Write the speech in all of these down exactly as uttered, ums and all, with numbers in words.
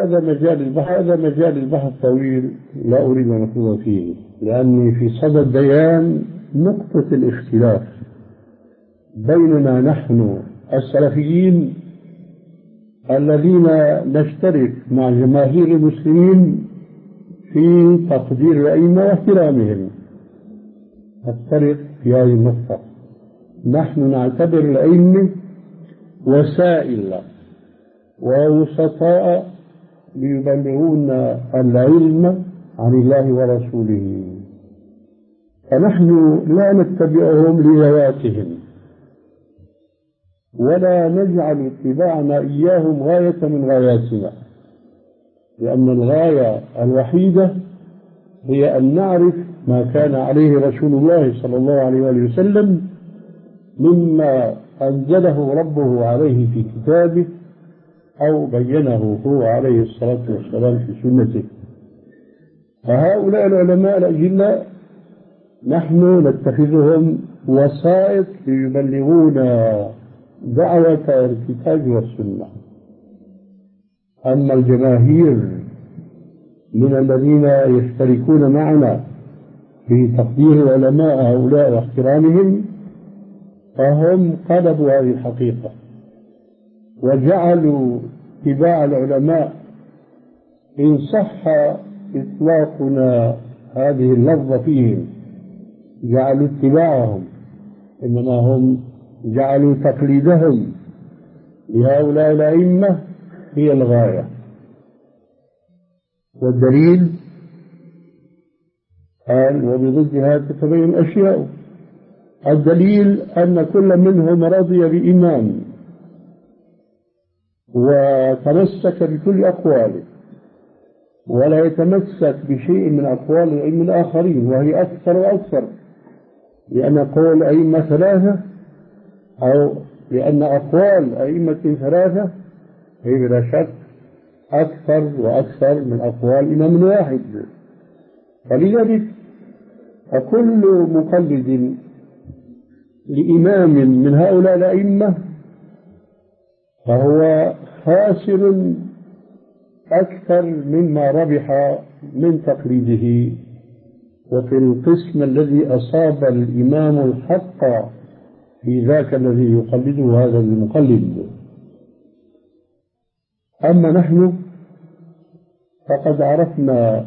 هذا مجال البحث هذا مجال البحث طويل، لا أريد أن أخوض فيه، لأني في صدد بيان نقطة الاختلاف بيننا نحن السلفيين الذين نشترك مع جماهير المسلمين في تقدير الأئمة واحترامهم. نفترق في هذه النقطة. نحن نعتبر الأئمة وسائل ووسطاء ليبلغون العلم عن الله ورسوله، فنحن لا نتبعهم لذواتهم ولا نجعل اتباعنا إياهم غاية من غاياتنا، لأن الغاية الوحيدة هي أن نعرف ما كان عليه رسول الله صلى الله عليه وسلم مما أنزله ربه عليه في كتابه أو بينه هو عليه الصلاة والسلام في سنته. فهؤلاء العلماء الأجلاء نحن نتخذهم وسائط ليبلغونا دعوة الكتاب والسنة. أما الجماهير من الذين يشتركون معنا في تقدير العلماء هؤلاء واحترامهم فهم قلبوا هذه الحقيقة وجعلوا اتباع العلماء، إن صح إطلاقنا هذه اللفظة فيهم، جعلوا اتباعهم، إنما هم جعلوا تقليدهم لهؤلاء الأئمة هي الغاية. والدليل قال وبضدها تتبين أشياء. الدليل أن كل منهم رضي بإمام وتمسك بكل أقواله ولا يتمسك بشيء من أقوال الأئمة الآخرين، وهي أكثر وأكثر، لأن قول الأئمة ثلاثة أو لأن أقوال أئمة ثلاثة هي بلا شك أكثر وأكثر من أقوال إمام واحد. فلذلك فكل مقلد لإمام من هؤلاء الأئمة فهو خاسر أكثر مما ربح من تقليده. وفي القسم الذي أصاب الإمام الحق في ذاك الذي يقلده هذا المقلد. أما نحن فقد عرفنا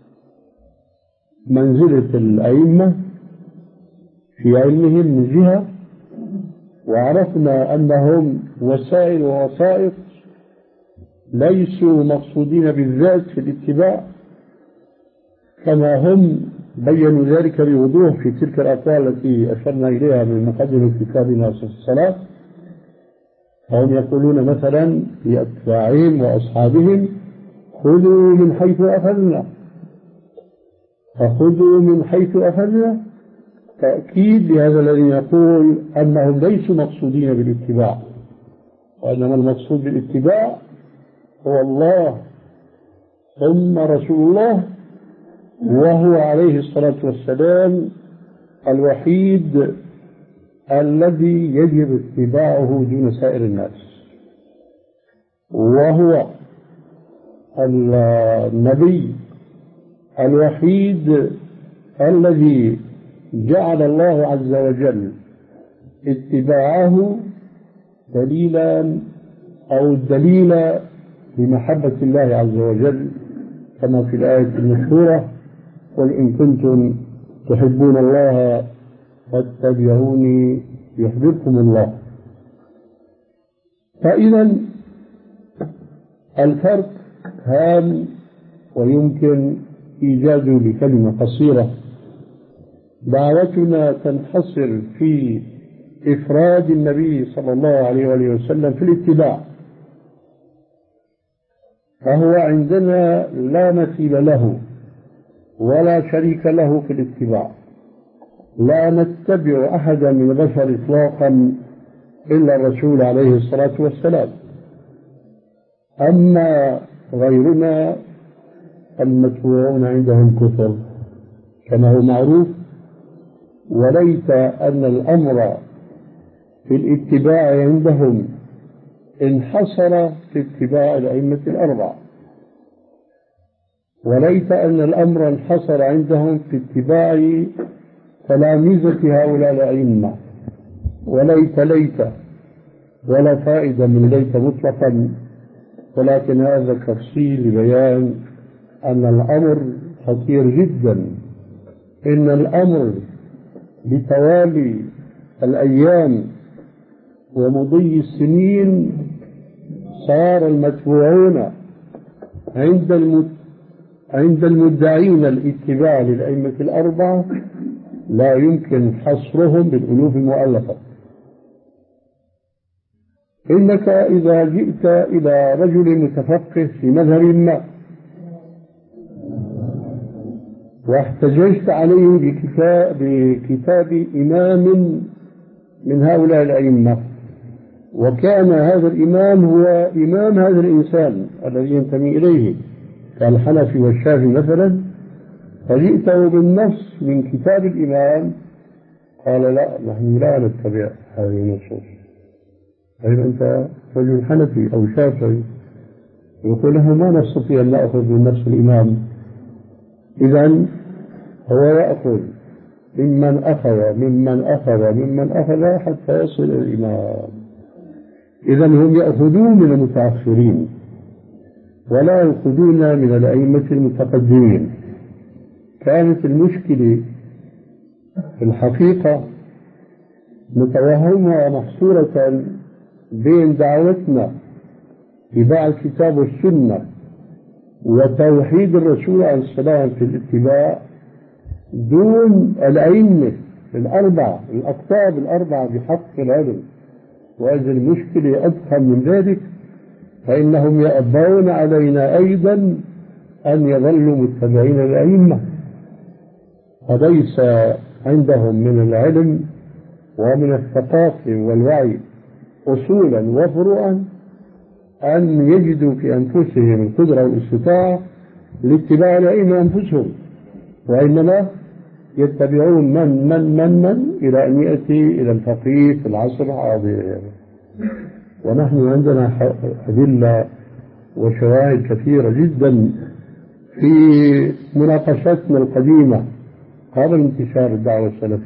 منزلة الأئمة في علمهم من جهة، وعرفنا أنهم وسائل ووسائط ليسوا مقصودين بالذات في الاتباع، كما هم بيّنوا ذلك بوضوح في تلك الأقوال التي أشرنا إليها من مقدمة كتابنا في الصلاة. فهم يقولون مثلا لأتباعهم وأصحابهم خذوا من حيث أخذنا، فخذوا من حيث أخذنا تأكيد لهذا الذي يقول أنهم ليسوا مقصودين بالاتباع، وإنما المقصود بالاتباع هو الله ثم رسول الله، وهو عليه الصلاة والسلام الوحيد الذي يجب اتباعه دون سائر الناس، وهو النبي الوحيد الذي جعل الله عز وجل اتباعه دليلا أو الدليل لمحبة الله عز وجل، كما في الآية المشهورة قل إن كنتم تحبون الله فاتبعوني يحببكم الله. فإذا الفرق هام ويمكن إيجاده بكلمة قصيرة. دعوتنا تنحصر في إفراد النبي صلى الله عليه وسلم في الاتباع، فهو عندنا لا مثيل له ولا شريك له في الاتباع، لا نتبع أحدا من البشر إطلاقا إلا الرسول عليه الصلاة والسلام. أما غيرنا المتبوعون عندهم كثر كما هو معروف، وليس أن الأمر في الاتباع عندهم انحصر في اتباع الأئمة الأربعة، وليت أن الأمر انحصر عندهم في اتباع تلامذة هؤلاء الأئمة، وليت ليت ولا فائدة من ليت مطلقا، ولكن هذا تفصيل لبيان أن الأمر خطير جدا. إن الأمر بتوالي الأيام ومضي السنين صار المتبوعون عند المت... عند المدعين الاتباع للأئمة الأربعة لا يمكن حصرهم بالألوف المؤلفة. إنك إذا جئت إلى رجل متفقه في مذهب ما واحتججت عليه بكتاب, بكتاب إمام من هؤلاء الأئمة، وكان هذا الإمام هو إمام هذا الإنسان الذي ينتمي إليه كالحنفي والشافعي مثلا، فجئته بالنص من كتاب الإمام، قال لا، نحن لا نتبع هذه النصوص. طيب أنت رجل حنفي أو شافعي، يقول له ما نستطيع أن نأخذ من نفس الإمام. إذن هو يأخذ ممن أخذ ممن أخذ ممن أخذ حتى يصل إلى الإمام. إذن هم يأخذون من المتأخرين ولا يأخذون من الأئمة المتقدمين. كانت المشكلة في الحقيقة نتوهمها محصورة بين دعوتنا اتباع الكتاب والسنة وتوحيد الرسول عليه السلام في الاتباع دون الأئمة الأربعة الأقطاب الأربعة بحق العلم. وهذه المشكلة أضخم من ذلك، فإنهم يأبون علينا أيضا أن يظلوا متبعين الأئمة، فليس عندهم من العلم ومن الثقافة والوعي أصولا وفروعا أن يجدوا في أنفسهم القدرة والاستطاعة لاتباع الأئمة أنفسهم، وإنما يتبعون من من من من إلى أن يأتي إلى الفقيه في العصر الحاضر. ونحن عندنا أدلة وشواهد كثيرة جدا في مناقشتنا القديمة قبل انتشار الدعوة السلفية